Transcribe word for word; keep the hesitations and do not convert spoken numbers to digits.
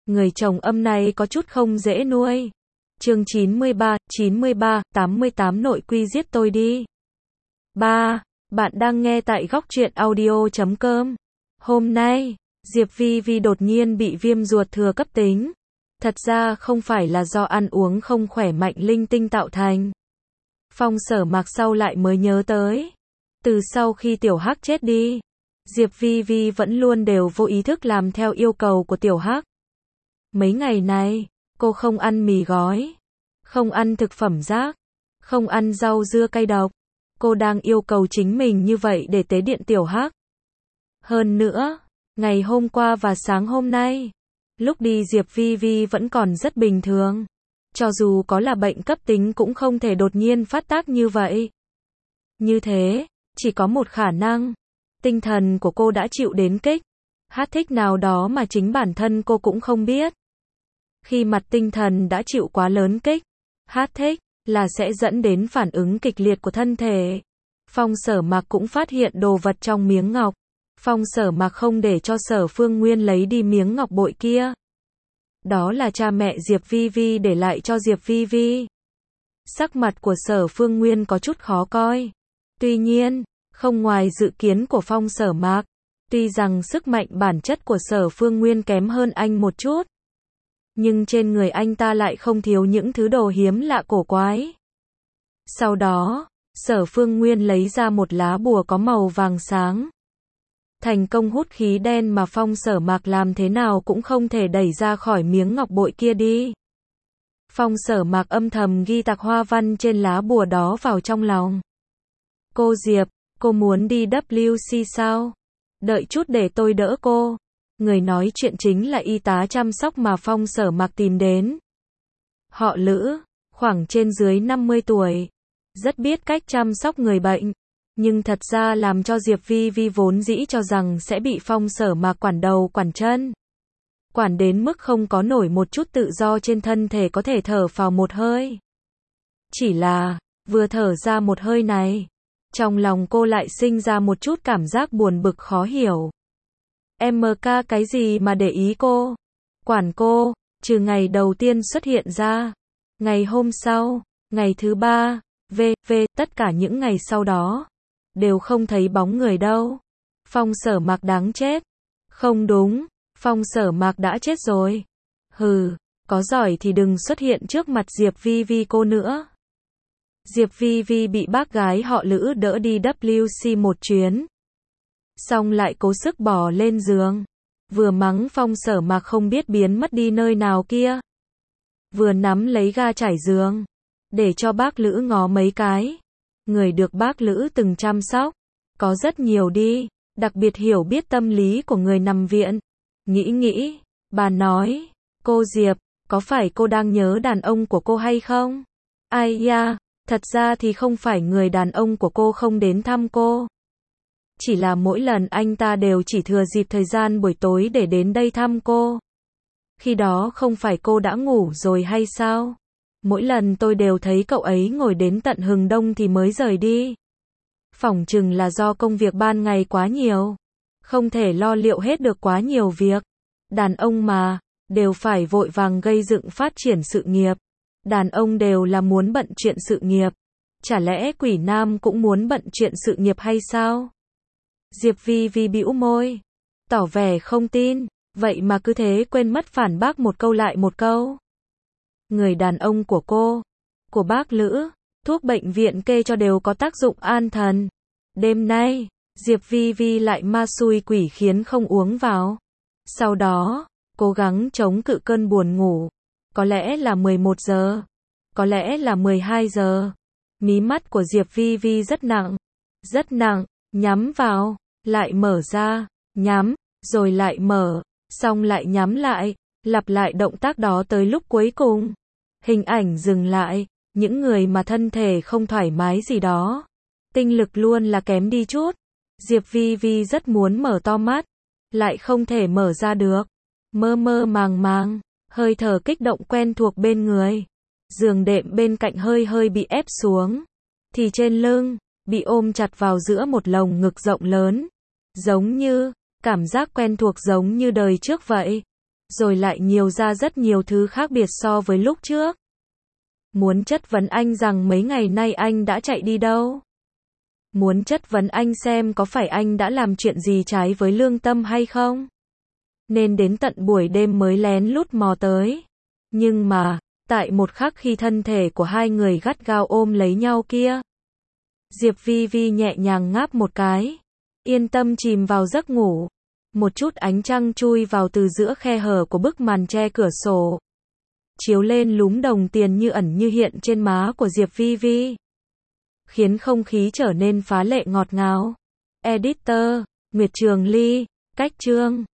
Người chồng âm này có chút không dễ nuôi. Chương chín mươi ba, chín mươi ba, tám mươi tám nội quy giết tôi đi. ba. Bạn đang nghe tại góc truyện audio chấm com. Hôm nay, Diệp Vi Vi đột nhiên bị viêm ruột thừa cấp tính. Thật ra không phải là do ăn uống không khỏe mạnh linh tinh tạo thành. Phong Sở Mạc sau lại mới nhớ tới. Từ sau khi Tiểu Hắc chết đi, Diệp Vi Vi vẫn luôn đều vô ý thức làm theo yêu cầu của Tiểu Hắc. Mấy ngày này, cô không ăn mì gói, không ăn thực phẩm rác, không ăn rau dưa cay độc. Cô đang yêu cầu chính mình như vậy để tế điện Tiểu Hắc. Hơn nữa, ngày hôm qua và sáng hôm nay, lúc đi Diệp Vi Vi vẫn còn rất bình thường. Cho dù có là bệnh cấp tính cũng không thể đột nhiên phát tác như vậy. Như thế, chỉ có một khả năng. Tinh thần của cô đã chịu đến kích thích nào đó mà chính bản thân cô cũng không biết. Khi mặt tinh thần đã chịu quá lớn kích thích là sẽ dẫn đến phản ứng kịch liệt của thân thể. Phong Sở Mạc cũng phát hiện đồ vật trong miếng ngọc. Phong Sở Mạc không để cho Sở Phương Nguyên lấy đi miếng ngọc bội kia. Đó là cha mẹ Diệp Vi Vi để lại cho Diệp Vi Vi. Sắc mặt của Sở Phương Nguyên có chút khó coi. Tuy nhiên, không ngoài dự kiến của Phong Sở Mạc. Tuy rằng sức mạnh bản chất của Sở Phương Nguyên kém hơn anh một chút, nhưng trên người anh ta lại không thiếu những thứ đồ hiếm lạ cổ quái. Sau đó, Sở Phương Nguyên lấy ra một lá bùa có màu vàng sáng. Thành công hút khí đen mà Phong Sở Mạc làm thế nào cũng không thể đẩy ra khỏi miếng ngọc bội kia đi. Phong Sở Mạc âm thầm ghi tạc hoa văn trên lá bùa đó vào trong lòng. Cô Diệp, cô muốn đi W C sao? Đợi chút để tôi đỡ cô. Người nói chuyện chính là y tá chăm sóc mà Phong Sở Mạc tìm đến. Họ Lữ, khoảng trên dưới năm mươi tuổi. Rất biết cách chăm sóc người bệnh. Nhưng thật ra làm cho Diệp Vi Vi vốn dĩ cho rằng sẽ bị Phong Sở Mạc quản đầu quản chân. Quản đến mức không có nổi một chút tự do trên thân thể có thể thở phào một hơi. Chỉ là, vừa thở ra một hơi này, trong lòng cô lại sinh ra một chút cảm giác buồn bực khó hiểu. em ca cái gì mà để ý cô? Quản cô, trừ ngày đầu tiên xuất hiện ra. Ngày hôm sau, ngày thứ ba, về, về, tất cả những ngày sau đó, đều không thấy bóng người đâu. Phong Sở Mạc đáng chết. Không đúng, Phong Sở Mạc đã chết rồi. Hừ, có giỏi thì đừng xuất hiện trước mặt Diệp Vi Vi cô nữa. Diệp Vi Vi bị bác gái họ Lữ đỡ đi W C một chuyến. Xong lại cố sức bò lên giường. Vừa mắng Phong Sở Mạc không biết biến mất đi nơi nào kia. Vừa nắm lấy ga trải giường. Để cho bác Lữ ngó mấy cái. Người được bác Lữ từng chăm sóc. Có rất nhiều đi. Đặc biệt hiểu biết tâm lý của người nằm viện. Nghĩ nghĩ. Bà nói. Cô Diệp, có phải cô đang nhớ đàn ông của cô hay không? Ai da. Thật ra thì không phải người đàn ông của cô không đến thăm cô. Chỉ là mỗi lần anh ta đều chỉ thừa dịp thời gian buổi tối để đến đây thăm cô. Khi đó không phải cô đã ngủ rồi hay sao? Mỗi lần tôi đều thấy cậu ấy ngồi đến tận hừng đông thì mới rời đi. Phỏng chừng là do công việc ban ngày quá nhiều. Không thể lo liệu hết được quá nhiều việc. Đàn ông mà, đều phải vội vàng gây dựng phát triển sự nghiệp. Đàn ông đều là muốn bận chuyện sự nghiệp. Chả lẽ quỷ nam cũng muốn bận chuyện sự nghiệp hay sao? Diệp Vi Vi bĩu môi, tỏ vẻ không tin, vậy mà cứ thế quên mất phản bác một câu lại một câu. Người đàn ông của cô, của bác Lữ, thuốc bệnh viện kê cho đều có tác dụng an thần. Đêm nay, Diệp Vi Vi lại ma xui quỷ khiến không uống vào. Sau đó, cố gắng chống cự cơn buồn ngủ. Có lẽ là mười một giờ, có lẽ là mười hai giờ. Mí mắt của Diệp Vi Vi rất nặng, rất nặng, nhắm vào, lại mở ra, nhắm, rồi lại mở, xong lại nhắm lại, lặp lại động tác đó tới lúc cuối cùng. Hình ảnh dừng lại, những người mà thân thể không thoải mái gì đó, tinh lực luôn là kém đi chút. Diệp Vi Vi rất muốn mở to mắt, lại không thể mở ra được, mơ mơ màng màng. Hơi thở kích động quen thuộc bên người. Giường đệm bên cạnh hơi hơi bị ép xuống. Thì trên lưng, bị ôm chặt vào giữa một lồng ngực rộng lớn. Giống như, cảm giác quen thuộc giống như đời trước vậy. rồi lại nhiều ra rất nhiều thứ khác biệt so với lúc trước. Muốn chất vấn anh rằng mấy ngày nay anh đã chạy đi đâu? Muốn chất vấn anh xem có phải anh đã làm chuyện gì trái với lương tâm hay không? Nên đến tận buổi đêm mới lén lút mò tới. Nhưng mà, tại một khắc khi thân thể của hai người gắt gao ôm lấy nhau kia, Diệp Vi Vi nhẹ nhàng ngáp một cái, yên tâm chìm vào giấc ngủ. Một chút ánh trăng chui vào từ giữa khe hở của bức màn che cửa sổ, chiếu lên lúm đồng tiền như ẩn như hiện trên má của Diệp Vi Vi, khiến không khí trở nên phá lệ ngọt ngào. Editor, Nguyệt Trường Ly, cách chương